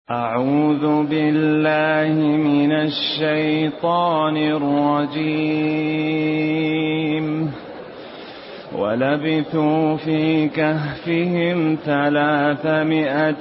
أعوذ بالله من الشيطان الرجيم. ولبثوا في كهفهم 300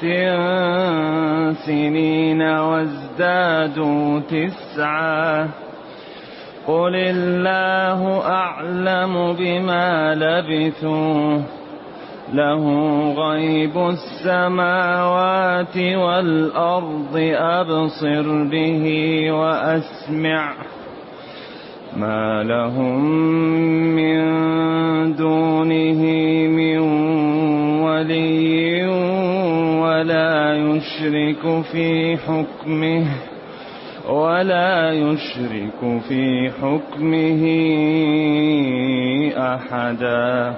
سنين وازدادوا 9. قل الله أعلم بما لبثوا، له غيب السماوات والأرض أبصر به وأسمع، ما لهم من دونه من ولي ولا يشرك في حكمه أحدا.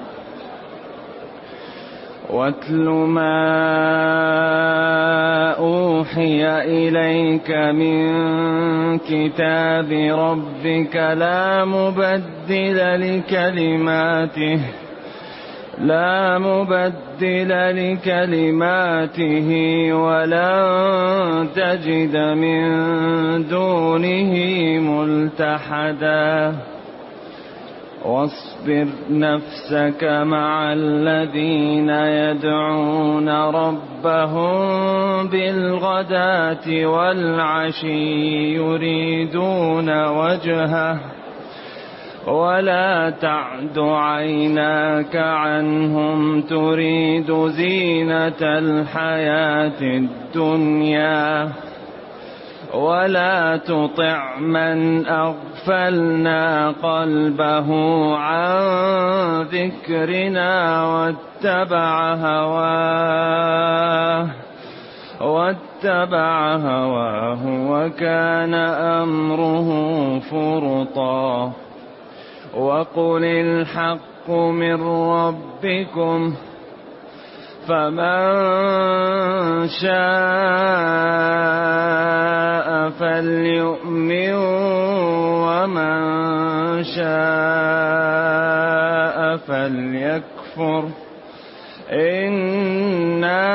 واتل ما أوحي إليك من كتاب ربك لا مبدل لكلماته ولن تجد من دونه ملتحدا. واصبر نفسك مع الذين يدعون ربهم بالغداة والعشي يريدون وجهه، ولا تعد عيناك عنهم تريد زينة الحياة الدنيا، ولا تطع من أغفلنا قلبه عن ذكرنا واتبع هواه وكان أمره فرطا. وقل الحق من ربكم، فمن شاء فليؤمن ومن شاء فليكفر. إنا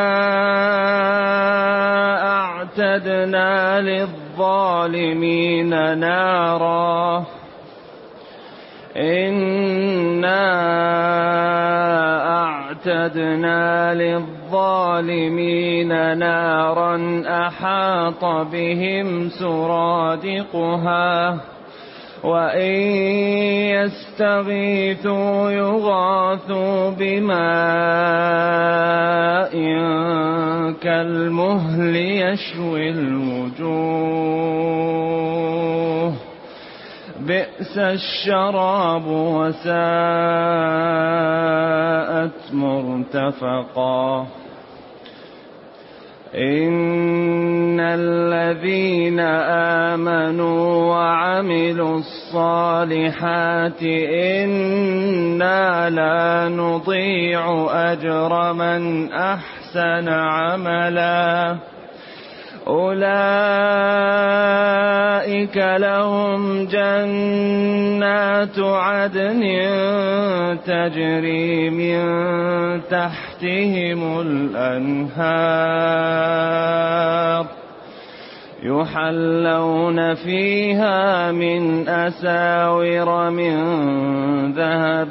أعتدنا للظالمين نارا أحاط بهم سرادقها، وإن يستغيثوا يغاثوا بماء كالمهل يشوي الوجوه، بئس الشراب وساءت مرتفقا. إن الذين آمنوا وعملوا الصالحات إنا لا نضيع أجر من أحسن عملا، أولئك لهم جنات عدن تجري من تحتهم الأنهار، يحلون فيها من أساور من ذهب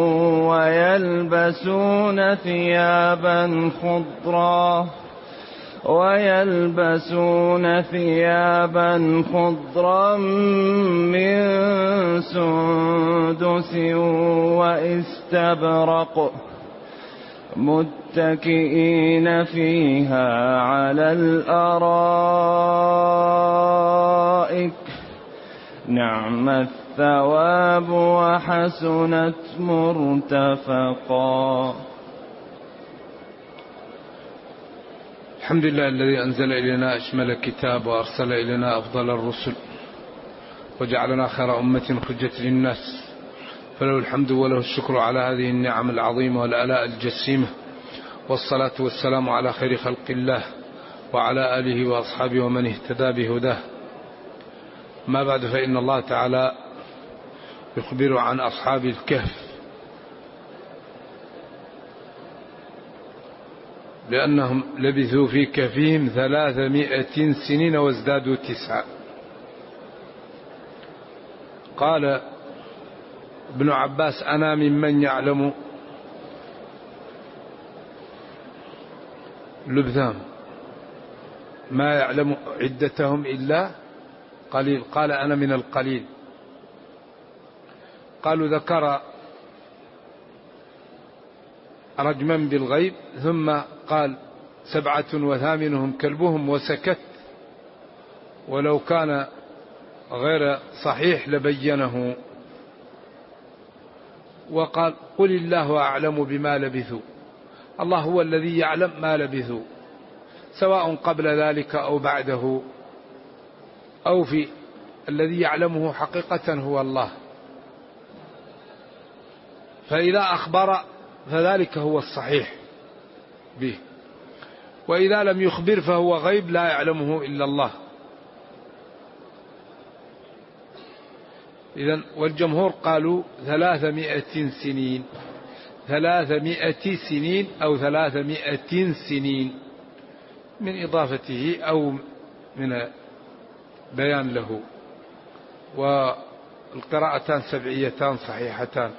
ويلبسون ثيابا خضرا من سندس واستبرق، متكئين فيها على الأرائك، نعم الثواب وحسنت مرتفقا. الحمد لله الذي أنزل إلينا أشمل الكتاب وأرسل إلينا أفضل الرسل وجعلنا خير أمة خرجت للناس، فله الحمد وله الشكر على هذه النعم العظيمة والآلاء الجسيمة، والصلاة والسلام على خير خلق الله وعلى آله وأصحابه ومن اهتدى بهداه. ما بعد، فإن الله تعالى يخبر عن أصحاب الكهف لأنهم لبثوا في كهفهم 300 سنين وازدادوا 9. قال ابن عباس: أنا ممن يعلم لبثهم ما يعلم عدتهم إلا قليل. قال: أنا من القليل. قالوا: ذكر رجما بالغيب ثم قال: 7 وثامنهم كلبهم وسكت، ولو كان غير صحيح لبينه. وقال: قل الله أعلم بما لبثوا. الله هو الذي يعلم ما لبثوا، سواء قبل ذلك أو بعده أو في الذي يعلمه حقيقة هو الله. فإذا أخبر فذلك هو الصحيح به، وإذا لم يخبر فهو غيب لا يعلمه إلا الله. إذن والجمهور قالوا 300 سنين، 300 سنين أو 300 سنين، من إضافته أو من بيان له. والقراءتان سبعيتان صحيحتان.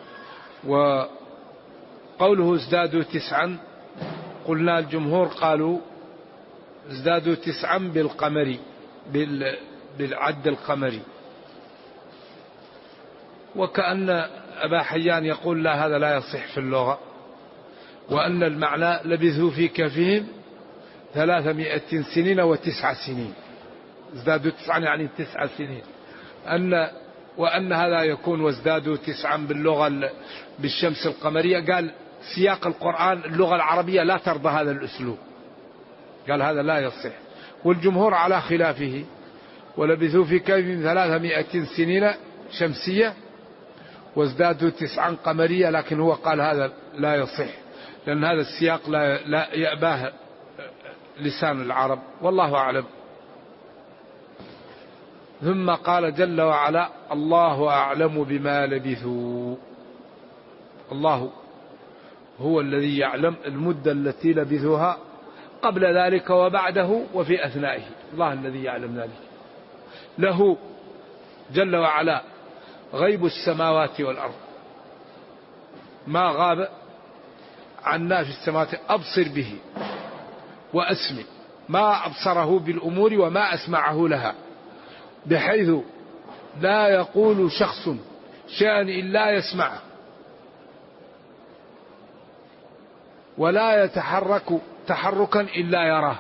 وقوله ازدادوا 9، قلنا الجمهور قالوا ازدادوا 9 بالقمري، بالعد القمري. وكأن أبا حيان يقول: لا، هذا لا يصح في اللغة، وأن المعنى لبثوا في كهفهم 300 سنين و9 سنين. ازدادوا 9 يعني 9 سنين. وأن هذا يكون وازدادوا 9 باللغة بالشمس القمرية. قال: سياق القرآن اللغة العربية لا ترضى هذا الأسلوب، قال هذا لا يصح. والجمهور على خلافه، ولبثوا في كهفهم 300 سنين شمسية وازدادوا 9 قمرية، لكن هو قال هذا لا يصح، لأن هذا السياق لا يأباه لسان العرب، والله أعلم. ثم قال جل وعلا: الله أعلم بما لبثوا. الله هو الذي يعلم المدة التي لبثوها قبل ذلك وبعده وفي أثنائه، الله الذي يعلم ذلك. له جل وعلا غيب السماوات والأرض، ما غاب عنا في السماوات أبصر به وأسمع، ما أبصره بالأمور وما أسمعه لها، بحيث لا يقول شخص شيئا إلا يسمعه، ولا يتحرك تحركا إلا يراه،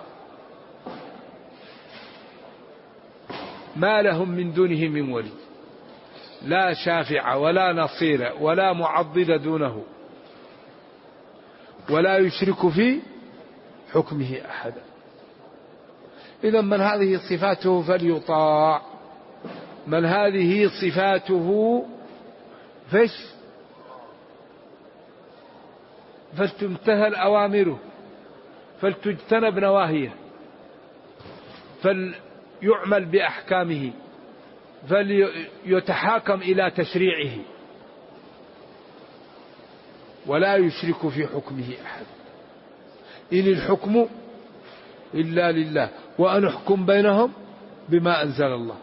ما لهم من دونه من ولي، لا شافع ولا نصير ولا معضد دونه، ولا يشرك في حكمه أحدا. إذا من هذه صفاته فليطاع، من هذه صفاته فلتمتثل أوامره، فلتجتنب نواهيه، فليعمل بأحكامه، فليتحاكم إلى تشريعه، ولا يشرك في حكمه أحد. إن الحكم إلا لله وأن أحكم بينهم بما أنزل الله.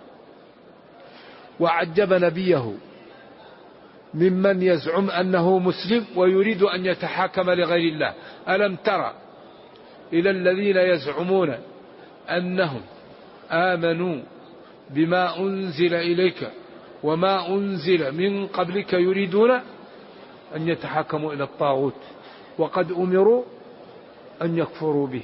وعجب نبيه ممن يزعم أنه مسلم ويريد أن يتحاكم لغير الله. ألم ترى إلى الذين يزعمون أنهم آمنوا بما أنزل إليك وما أنزل من قبلك يريدون أن يتحاكموا إلى الطاغوت وقد أمروا أن يكفروا به.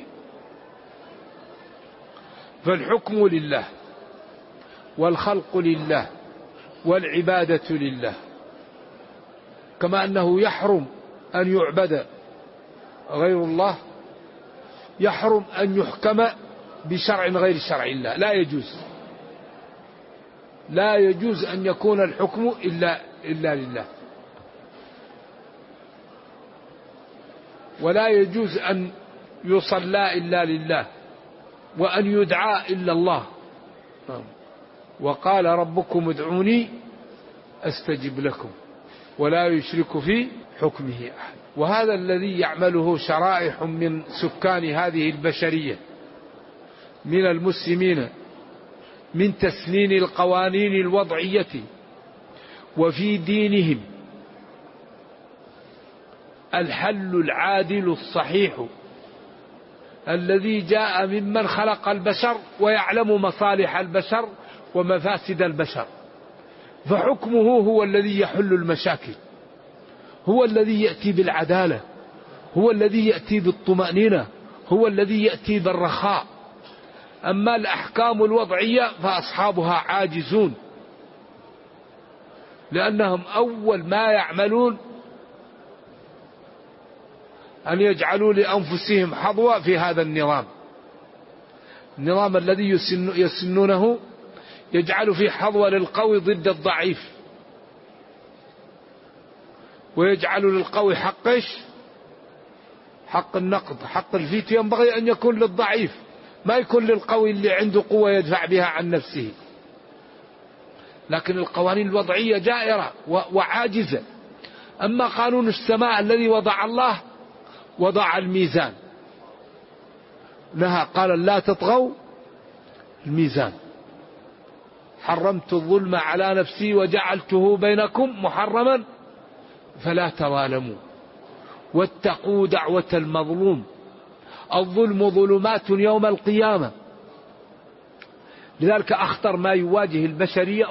فالحكم لله، والخلق لله، والعبادة لله، كما أنه يحرم أن يعبد غير الله، يحرم أن يحكم بشرع غير شرع الله، لا يجوز، لا يجوز أن يكون الحكم إلا لله، ولا يجوز أن يصلى إلا لله، وأن يدعى إلا الله. وقال ربكم ادعوني أستجب لكم، ولا يشرك في حكمه أحد. وهذا الذي يعمله شرائح من سكان هذه البشرية من المسلمين من تسنين القوانين الوضعية وفي دينهم الحل العادل الصحيح الذي جاء ممن خلق البشر ويعلم مصالح البشر ومفاسد البشر، فحكمه هو الذي يحل المشاكل، هو الذي يأتي بالعدالة، هو الذي يأتي بالطمأنينة، هو الذي يأتي بالرخاء. أما الأحكام الوضعية فأصحابها عاجزون، لأنهم أول ما يعملون أن يجعلوا لأنفسهم حظوة في هذا النظام الذي يسنونه، يجعل فيه حظوة للقوي ضد الضعيف، ويجعل للقوي حق النقد، حق الفيتو ينبغي أن يكون للضعيف، ما يكون للقوي اللي عنده قوة يدفع بها عن نفسه. لكن القوانين الوضعية جائرة وعاجزة. أما قانون السماء الذي وضع الله وضع الميزان، نهى قال لا تطغوا الميزان، حرمت الظلم على نفسي وجعلته بينكم محرما فلا تظالموا واتقوا دعوة المظلوم، الظلم ظلمات يوم القيامة. لذلك أخطر ما يواجه البشرية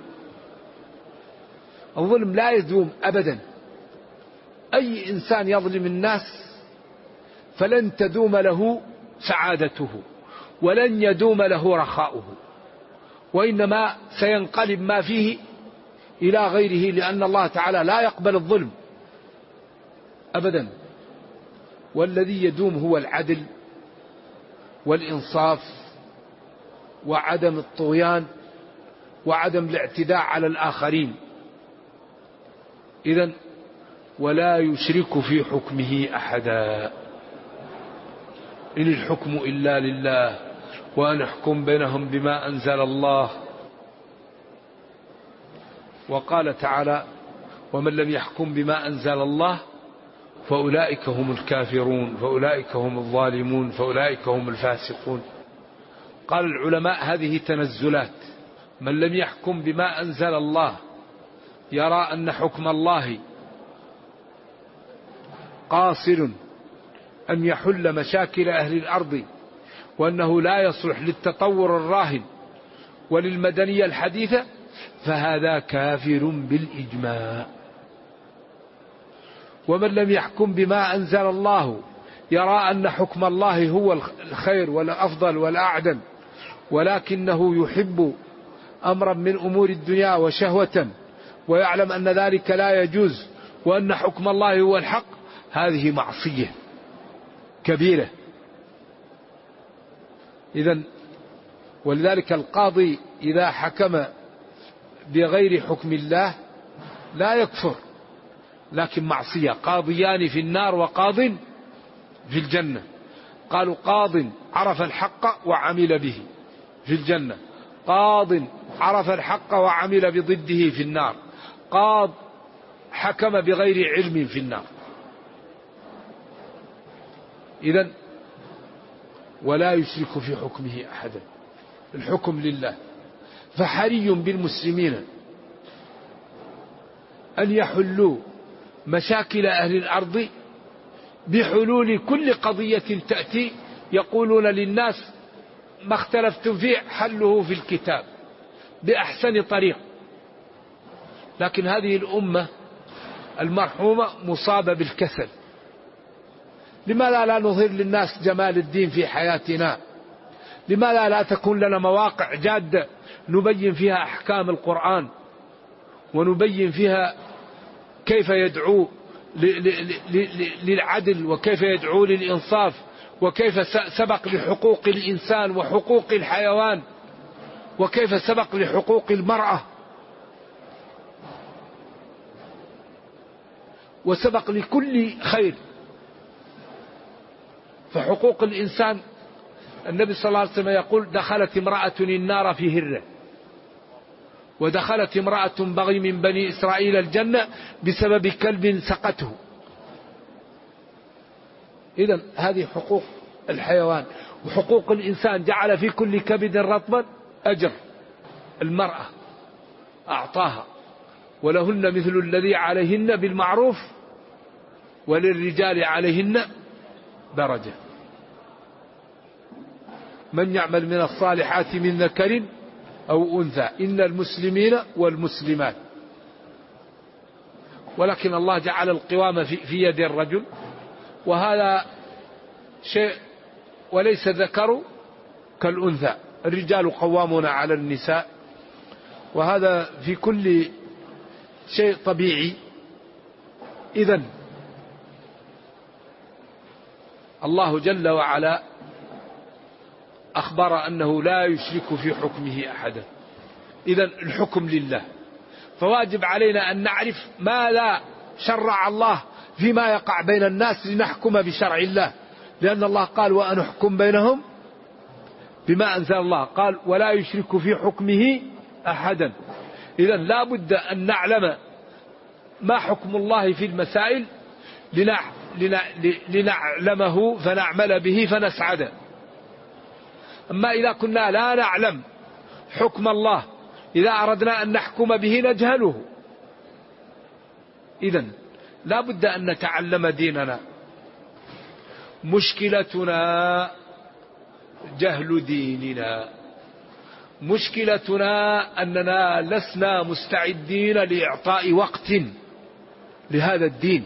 الظلم لا يدوم أبدا. أي إنسان يظلم الناس فلن تدوم له سعادته ولن يدوم له رخاؤه، وإنما سينقلب ما فيه إلى غيره، لأن الله تعالى لا يقبل الظلم أبدا. والذي يدوم هو العدل والإنصاف وعدم الطغيان وعدم الاعتداء على الآخرين. إذن ولا يشرك في حكمه أحدا، إن الحكم إلا لله وأن احكم بينهم بما أنزل الله. وقال تعالى ومن لم يحكم بما أنزل الله فأولئك هم الكافرون، فأولئك هم الظالمون، فأولئك هم الفاسقون. قال العلماء هذه تنزلات. من لم يحكم بما أنزل الله يرى أن حكم الله قاصر أن يحل مشاكل أهل الأرض، وأنه لا يصلح للتطور الراهن وللمدنية الحديثة، فهذا كافر بالإجماع. ومن لم يحكم بما أنزل الله يرى أن حكم الله هو الخير والأفضل والأعدل، ولكنه يحب أمرا من أمور الدنيا وشهوة، ويعلم أن ذلك لا يجوز، وأن حكم الله هو الحق، هذه معصية كبيرة. إذن ولذلك القاضي إذا حكم بغير حكم الله لا يكفر، لكن معصية. قاضيان في النار وقاض في الجنة. قالوا قاض عرف الحق وعمل به في الجنة، قاض عرف الحق وعمل بضده في النار، قاض حكم بغير علم في النار. إذن ولا يشرك في حكمه أحدا، الحكم لله. فحري بالمسلمين أن يحلوا مشاكل أهل الأرض بحلول كل قضية تأتي، يقولون للناس ما اختلفتم فيه حله في الكتاب بأحسن طريق. لكن هذه الأمة المرحومة مصابة بالكسل. لماذا لا نظهر للناس جمال الدين في حياتنا؟ لماذا لا تكون لنا مواقع جادة نبين فيها أحكام القرآن، ونبين فيها كيف يدعو للعدل، وكيف يدعو للإنصاف، وكيف سبق لحقوق الإنسان وحقوق الحيوان، وكيف سبق لحقوق المرأة، وسبق لكل خير. فحقوق الإنسان النبي صلى الله عليه وسلم يقول دخلت امرأة النار في هرة، ودخلت امرأة بغي من بني إسرائيل الجنة بسبب كلب سقته. إذن هذه حقوق الحيوان. وحقوق الإنسان جعل في كل كبد رطبا أجر. المرأة أعطاها ولهن مثل الذي عليهن بالمعروف وللرجال عليهن درجة. من يعمل من الصالحات من ذكر أو أنثى إن المسلمين والمسلمات. ولكن الله جعل القوامة في يد الرجل، وهذا شيء، وليس ذكر كالأنثى. الرجال قوامون على النساء، وهذا في كل شيء طبيعي. إذن الله جل وعلا أخبر أنه لا يشرك في حكمه أحدا. إذن الحكم لله، فواجب علينا أن نعرف ما لا شرع الله فيما يقع بين الناس لنحكم بشرع الله، لأن الله قال وأن أحكم بينهم بما أنزل الله، قال ولا يشرك في حكمه أحدا. إذن لا بد أن نعلم ما حكم الله في المسائل لنعلمه فنعمل به فنسعد. أما إذا كنا لا نعلم حكم الله، إذا أردنا أن نحكم به نجهله. إذن لا بد أن نتعلم ديننا. مشكلتنا جهل ديننا، مشكلتنا أننا لسنا مستعدين لإعطاء وقت لهذا الدين.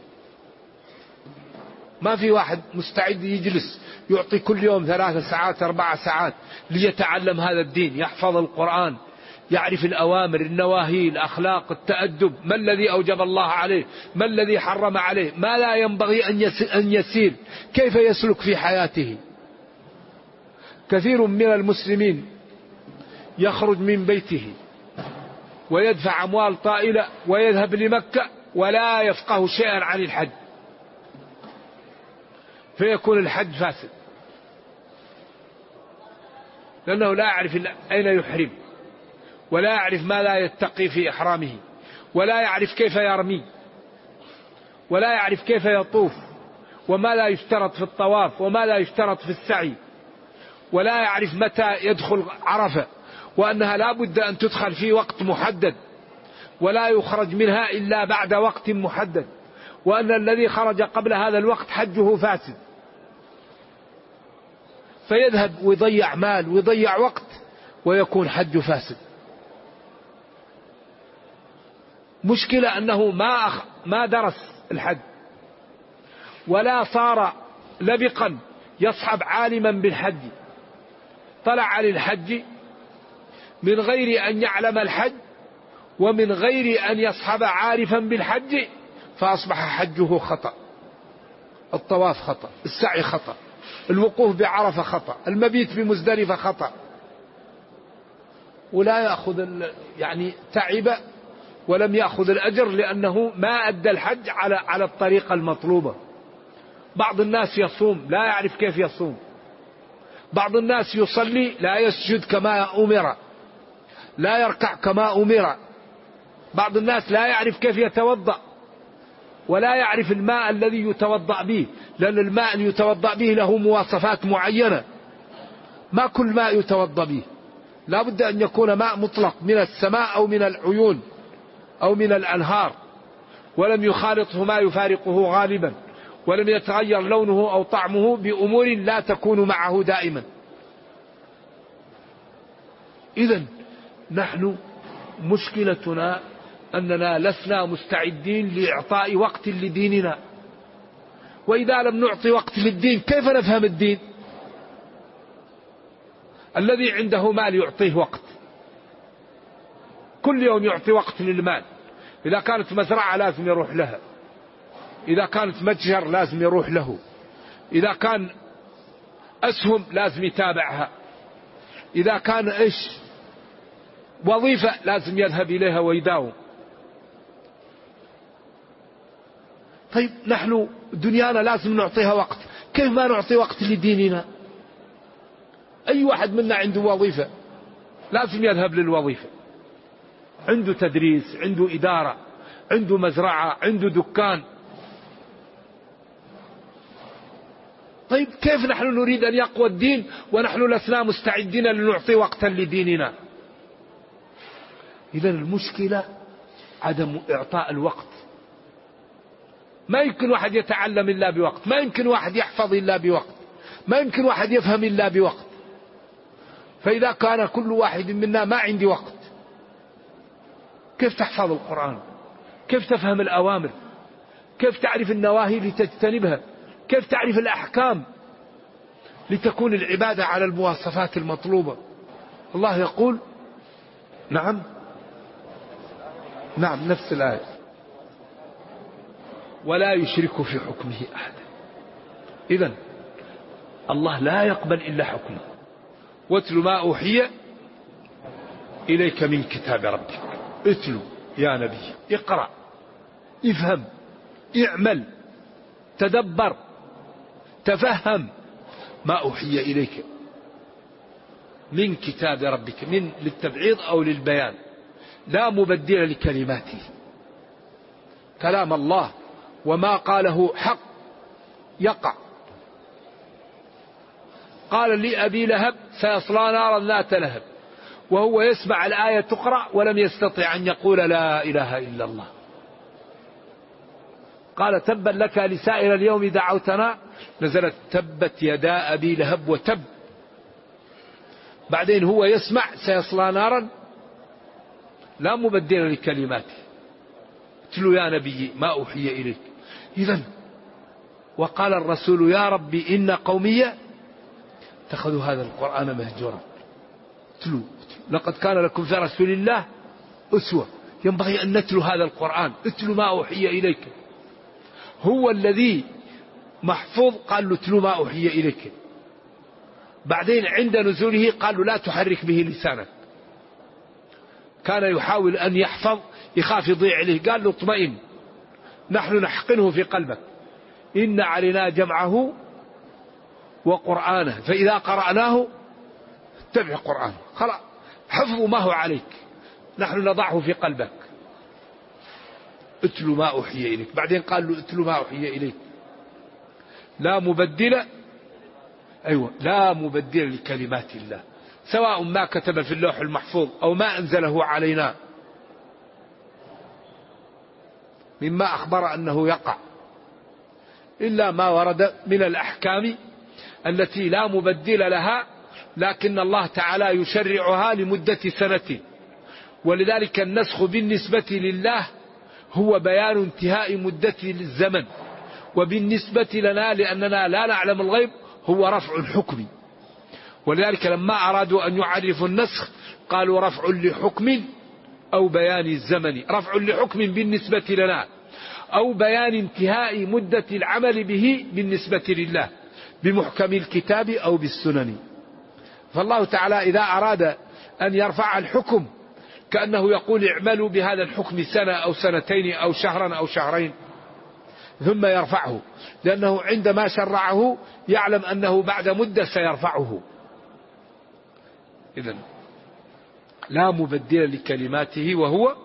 ما في واحد مستعد يجلس يعطي كل يوم 3 ساعات 4 ساعات ليتعلم هذا الدين، يحفظ القرآن، يعرف الأوامر النواهي الأخلاق التأدب، ما الذي أوجب الله عليه، ما الذي حرم عليه، ما لا ينبغي أن يسير، كيف يسلك في حياته. كثير من المسلمين يخرج من بيته ويدفع أموال طائلة ويذهب لمكة ولا يفقه شيئا عن الحج، فيكون الحج فاسد، لأنه لا يعرف أين يحرم، ولا يعرف ما لا يتقي في إحرامه، ولا يعرف كيف يرمي، ولا يعرف كيف يطوف، وما لا يشترط في الطواف، وما لا يشترط في السعي، ولا يعرف متى يدخل عرفة، وأنها لا بد أن تدخل في وقت محدد، ولا يخرج منها إلا بعد وقت محدد، وأن الذي خرج قبل هذا الوقت حجه فاسد. فيذهب ويضيع مال ويضيع وقت ويكون حج فاسد. مشكلة أنه ما درس الحج، ولا صار لبقا يصحب عالما بالحج، طلع على الحج من غير أن يعلم الحج ومن غير أن يصحب عارفا بالحج، فأصبح حجه خطأ. الطواف خطأ، السعي خطأ، الوقوف بعرفة خطأ، المبيت بمزدلفة خطأ، ولا يأخذ تعب ولم يأخذ الأجر، لأنه ما أدى الحج على الطريقة المطلوبة. بعض الناس يصوم لا يعرف كيف يصوم، بعض الناس يصلي لا يسجد كما أمر، لا يركع كما أمر، بعض الناس لا يعرف كيف يتوضأ، ولا يعرف الماء الذي يتوضأ به، لأن الماء اللي يتوضأ به له مواصفات معينة، ما كل ماء يتوضأ به، لا بد أن يكون ماء مطلق من السماء أو من العيون أو من الأنهار، ولم يخالطه ما يفارقه غالبا، ولم يتغير لونه أو طعمه بأمور لا تكون معه دائما. إذن نحن مشكلتنا أننا لسنا مستعدين لإعطاء وقت لديننا. وإذا لم نعطي وقت للدين كيف نفهم الدين؟ الذي عنده مال يعطيه وقت، كل يوم يعطي وقت للمال. إذا كانت مزرعة لازم يروح لها، إذا كانت متجر لازم يروح له، إذا كان أسهم لازم يتابعها، إذا كان وظيفة لازم يذهب إليها ويداوم. طيب نحن دنيانا لازم نعطيها وقت، كيف ما نعطي وقت لديننا؟ أي واحد منا عنده وظيفة لازم يذهب للوظيفة، عنده تدريس، عنده إدارة، عنده مزرعة، عنده دكان. طيب كيف نحن نريد أن يقوى الدين ونحن لسنا مستعدين لنعطي وقتا لديننا؟ إذن المشكلة عدم إعطاء الوقت. ما يمكن واحد يتعلم إلا بوقت، ما يمكن واحد يحفظ إلا بوقت، ما يمكن واحد يفهم إلا بوقت. فإذا كان كل واحد منا ما عندي وقت، كيف تحفظ القرآن؟ كيف تفهم الأوامر؟ كيف تعرف النواهي لتجتنبها؟ كيف تعرف الأحكام لتكون العبادة على المواصفات المطلوبة؟ الله يقول نعم نفس الآية ولا يشرك في حكمه أحدا. إذن الله لا يقبل إلا حكمه. واتل ما أوحي إليك من كتاب ربك. اتلو يا نبي، اقرأ، افهم، اعمل، تدبر، تفهم ما أوحي إليك من كتاب ربك. من للتبعيض أو للبيان، لا مبدل لكلماته. كلام الله وما قاله حق يقع. قال لي أبي لهب سيصلى نارا ذات لهب، وهو يسمع الآية تقرأ ولم يستطع أن يقول لا إله إلا الله. قال تبا لك لسائر اليوم دعوتنا، نزلت تبت يدا أبي لهب وتب. بعدين هو يسمع سيصلى نارا لا مبدل لكلماته. اتلو يا نبي ما أوحي إليك. إذن وقال الرسول يا ربي إن قومي اتخذوا هذا القرآن مهجورا. اتلو لقد كان لكم في رسول الله أسوة. ينبغي أن نتلو هذا القرآن. اتلو ما أوحي إليك. هو الذي محفوظ قال له اتلو ما أوحي إليك. بعدين عند نزوله قال له لا تحرك به لسانك. كان يحاول أن يحفظ، يخاف يضيع عليه، قال له اطمئن نحن نحقنه في قلبك، إن علينا جمعه وقرآنه فإذا قرأناه اتبع قرآنه. خلاص حفظه ما هو عليك، نحن نضعه في قلبك. اتلو ما أوحي إليك. بعدين قال له اتلو ما أوحي إليك. لا مبدل، أيوة لا مبدل لكلمات الله، سواء ما كتب في اللوح المحفوظ أو ما أنزله علينا مما أخبر أنه يقع، إلا ما ورد من الأحكام التي لا مبدل لها، لكن الله تعالى يشرعها لمدة سنة. ولذلك النسخ بالنسبة لله هو بيان انتهاء مدة الزمن، وبالنسبة لنا لأننا لا نعلم الغيب هو رفع الحكم. ولذلك لما أرادوا أن يعرفوا النسخ قالوا رفع لحكم أو بيان الزمن. رفع لحكم بالنسبة لنا، أو بيان انتهاء مدة العمل به بالنسبة لله بمحكم الكتاب أو بالسنن. فالله تعالى إذا أراد أن يرفع الحكم كأنه يقول اعملوا بهذا الحكم سنة أو سنتين أو شهرا أو شهرين ثم يرفعه، لأنه عندما شرعه يعلم أنه بعد مدة سيرفعه. إذن لا مبدل لكلماته وهو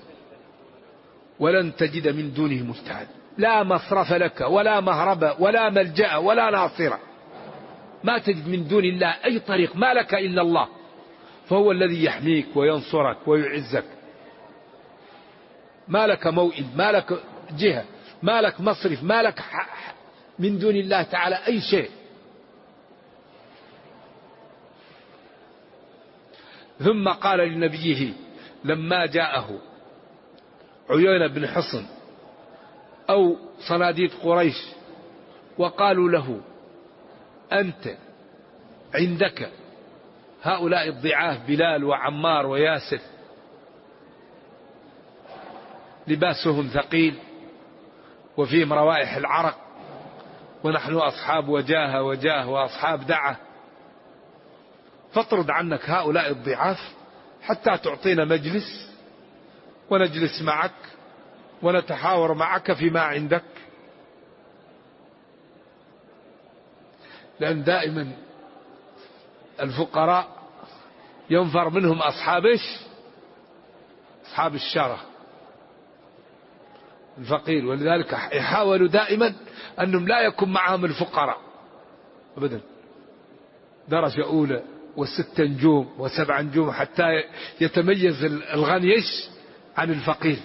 ولن تجد من دونه ملتحدا. لا مصرف لك ولا مهرب ولا ملجأ ولا ناصر. ما تجد من دون الله أي طريق، ما لك إلا الله، فهو الذي يحميك وينصرك ويعزك. ما لك موئل، ما لك جهة، ما لك مصرف، ما لك من دون الله تعالى أي شيء. ثم قال لنبيه لما جاءه عيينة بن حصن أو صناديد قريش وقالوا له أنت عندك هؤلاء الضعاف بلال وعمار وياسر لباسهم ثقيل وفيهم روائح العرق، ونحن أصحاب وجاهة وأصحاب دعة، فاطرد عنك هؤلاء الضعاف حتى تعطينا مجلس ونجلس معك ونتحاور معك فيما عندك. لأن دائما الفقراء ينفر منهم أصحاب الشرع الفقير، ولذلك يحاولوا دائما أنهم لا يكون معهم الفقراء أبدا، درجة أولى و6 نجوم و7 نجوم حتى يتميز الغني عن الفقير.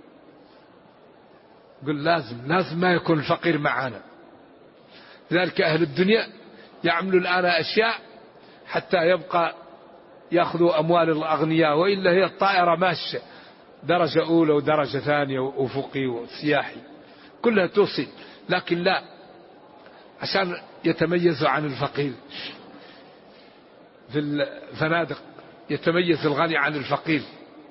قل لازم ما يكون الفقير معنا. لذلك أهل الدنيا يعملوا الآن أشياء حتى يبقى يأخذوا أموال الأغنياء، وإلا هي الطائرة ماشية درجة أولى ودرجة ثانية وأفقي وسياحي كلها توصل، لكن لا، عشان يتميزوا عن الفقير. في الفنادق يتميز الغني عن الفقير.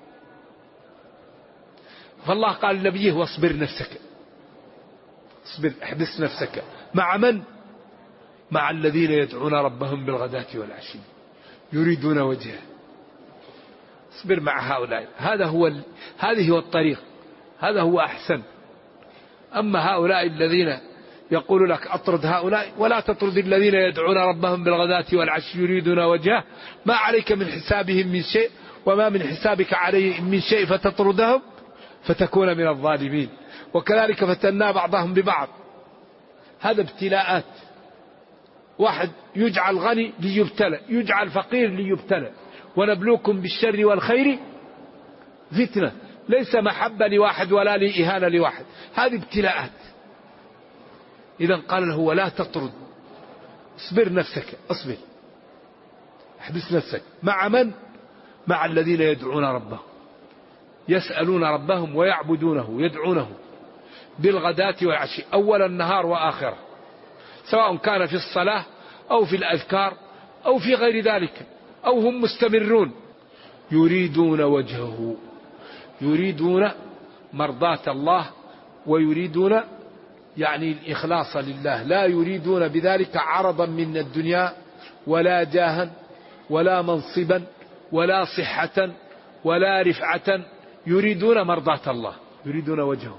فالله قال لنبيه: واصبر نفسك، اصبر، احبس نفسك مع من؟ مع الذين يدعون ربهم بالغداة والعشي يريدون وجهه. اصبر مع هؤلاء، هذه هو الطريق، هذا هو أحسن. أما هؤلاء الذين يقول لك أطرد هؤلاء ولا تطرد الذين يدعون ربهم بالغداة والعشي يريدون وجهه، ما عليك من حسابهم من شيء وما من حسابك عليهم من شيء فتطردهم فتكون من الظالمين. وكذلك فتنا بعضهم ببعض، هذا ابتلاءات. واحد يجعل غني ليبتلى، يجعل فقير ليبتلى. ونبلوكم بالشر والخير فتنة، ليس محبة لواحد ولا لإهانة لواحد، هذه ابتلاءات. إذا قال له: ولا تطرد، اصبر نفسك، اصبر، احبس نفسك مع من؟ مع الذين يدعون ربهم، يسألون ربهم ويعبدونه، يدعونه بالغداة والعشي، أول النهار وآخره، سواء كان في الصلاة أو في الأذكار أو في غير ذلك، أو هم مستمرون. يريدون وجهه، يريدون مرضاة الله، ويريدون يعني الإخلاص لله، لا يريدون بذلك عرضا من الدنيا ولا جاها ولا منصبا ولا صحة ولا رفعة، يريدون مرضاة الله، يريدون وجهه.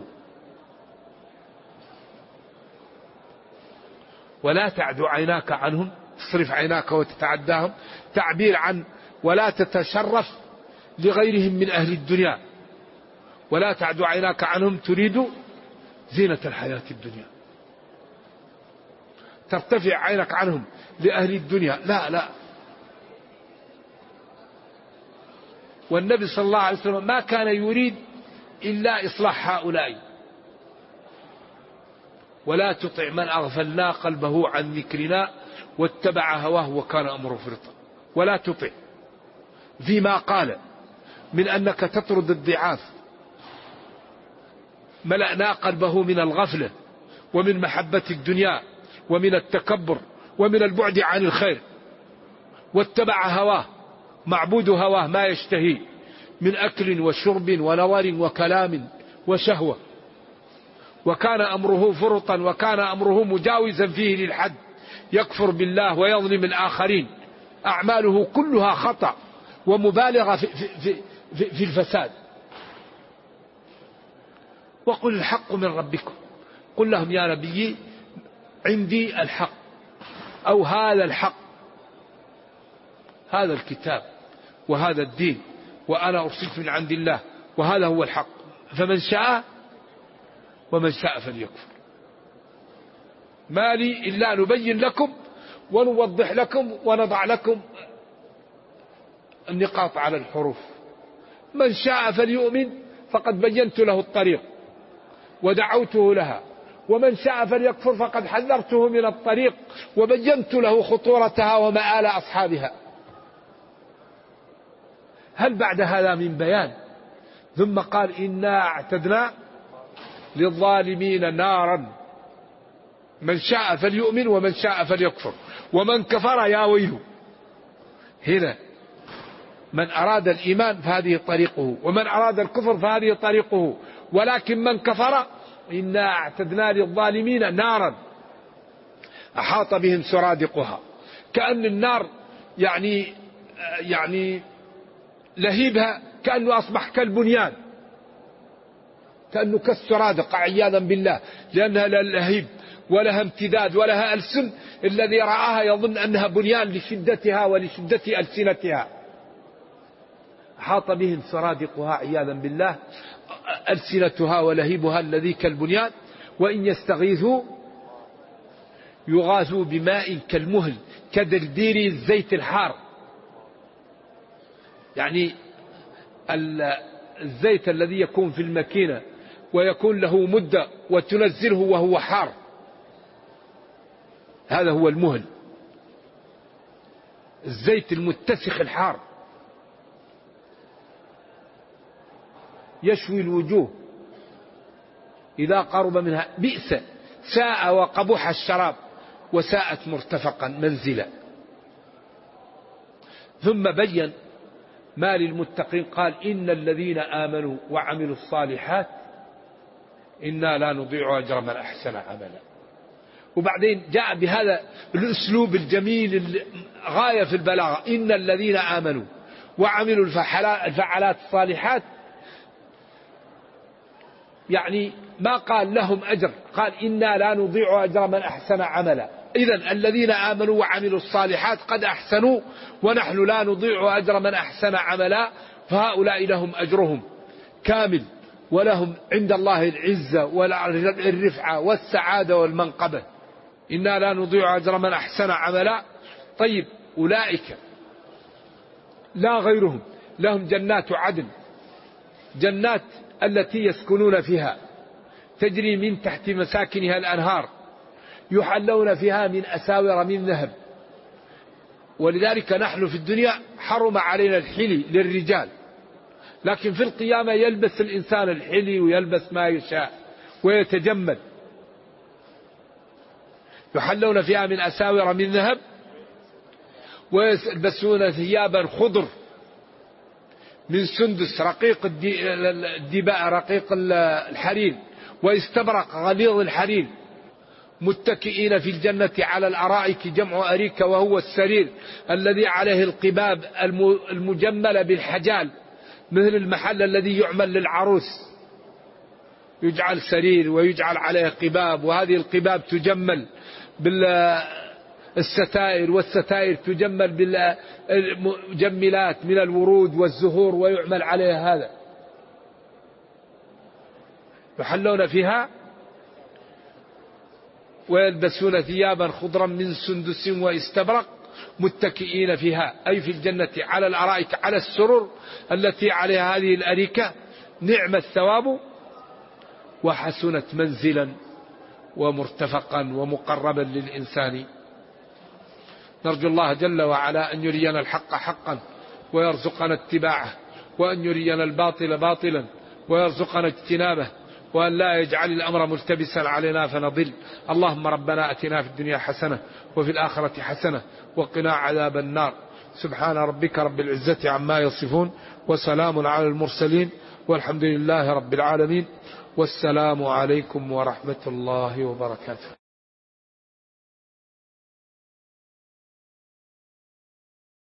ولا تعد عيناك عنهم، تصرف عيناك وتتعداهم، تعبير عن ولا تتشرف لغيرهم من أهل الدنيا. ولا تعد عيناك عنهم تريد زينة الحياة الدنيا، ترتفع عينك عنهم لأهل الدنيا، لا. والنبي صلى الله عليه وسلم ما كان يريد إلا إصلاح هؤلاء. ولا تطع من أغفلنا قلبه عن ذكرنا واتبع هواه وكان أمره فرطا. ولا تطع فيما قال من أنك تطرد الضعاف، ملأنا قلبه من الغفلة ومن محبة الدنيا ومن التكبر ومن البعد عن الخير، واتبع هواه، معبود هواه ما يشتهي من أكل وشرب ونظر وكلام وشهوة، وكان أمره فرطا، وكان أمره مجاوزا فيه للحد، يكفر بالله ويظلم الآخرين، أعماله كلها خطأ ومبالغة في الفساد. وقل الحق من ربكم، قل لهم يا نبي عندي الحق، أو هذا الحق، هذا الكتاب وهذا الدين، وأنا أرسلت من عند الله، وهذا هو الحق، فمن شاء ومن شاء فليكفر. ما لي إلا نبين لكم ونوضح لكم ونضع لكم النقاط على الحروف. من شاء فليؤمن فقد بينت له الطريق ودعوته لها، ومن شاء فليكفر فقد حذرته من الطريق وبينت له خطورتها ومآل أصحابها. هل بعد هذا من بيان؟ ثم قال: إنا اعتدنا للظالمين نارا، من شاء فليؤمن ومن شاء فليكفر، ومن كفر يا ويله. هنا من أراد الإيمان فهذه طريقه، ومن أراد الكفر فهذه طريقه، ولكن من كفر إنا اعتدنا للظالمين نارا أحاط بهم سرادقها. كأن النار يعني لهيبها كأنه أصبح كالبنيان، كأنه كالسرادق عياذا بالله، لأنها لا لهيب ولها امتداد ولها ألسن، الذي رآها يظن أنها بنيان لشدتها ولشدة ألسنتها. أحاط بهم سرادقها عياذا بالله، ألسنتها ولهيبها الذي كالبنيان، وإن يستغيثوا يغاثوا بماء كالمهل كدردير الزيت الحار. يعني الزيت الذي يكون في الماكينة ويكون له مدة وتنزله وهو حار، هذا هو المهل، الزيت المتسخ الحار يشوي الوجوه إذا قرب منها. بئس ساء وقبح الشراب وساءت مرتفقا منزلا. ثم بين ما للمتقين، قال إن الذين آمنوا وعملوا الصالحات إنا لا نضيع أجر من أحسن عملا. وبعدين جاء بهذا الأسلوب الجميل غاية في البلاغة، إن الذين آمنوا وعملوا الفعالات الصالحات، يعني ما قال لهم أجر، قال إنا لا نضيع أجر من أحسن عملا. إذن الذين آمنوا وعملوا الصالحات قد أحسنوا، ونحن لا نضيع أجر من أحسن عملا، فهؤلاء لهم أجرهم كامل، ولهم عند الله العزة والرفعة والسعادة والمنقبة. إنا لا نضيع أجر من أحسن عملا. طيب أولئك لا غيرهم لهم جنات عدن، جنات التي يسكنون فيها تجري من تحت مساكنها الأنهار، يحلون فيها من أساور من ذهب. ولذلك نحن في الدنيا حرم علينا الحلي للرجال، لكن في القيامة يلبس الإنسان الحلي ويلبس ما يشاء ويتجمل. يحلون فيها من أساور من ذهب ويلبسون ثيابا خضر من سندس رقيق الدباء رقيق الحرير، واستبرق غليظ الحرير، متكئين في الجنة على الأرائك، جمع أريكة وهو السرير الذي عليه القباب المجملة بالحجال، مثل المحل الذي يعمل للعروس، يجعل سرير ويجعل عليه قباب، وهذه القباب تجمل بالستائر، والستائر تجمل بالمجملات من الورود والزهور ويعمل عليها هذا. يحلون فيها ويلبسون ثيابا خضرا من سندس واستبرق متكئين فيها، أي في الجنة على الأرائك على السرر التي عليها هذه الأريكة، نعم الثواب وحسنت منزلا ومرتفقا ومقربا للإنسان. نرجو الله جل وعلا أن يرينا الحق حقا ويرزقنا اتباعه، وأن يرينا الباطل باطلا ويرزقنا اجتنابه، وأن لا يجعل الأمر ملتبسا علينا فنضل. اللهم ربنا أتنا في الدنيا حسنة وفي الآخرة حسنة وقنا عذاب النار. سبحان ربك رب العزة عما يصفون، وسلام على المرسلين، والحمد لله رب العالمين، والسلام عليكم ورحمة الله وبركاته.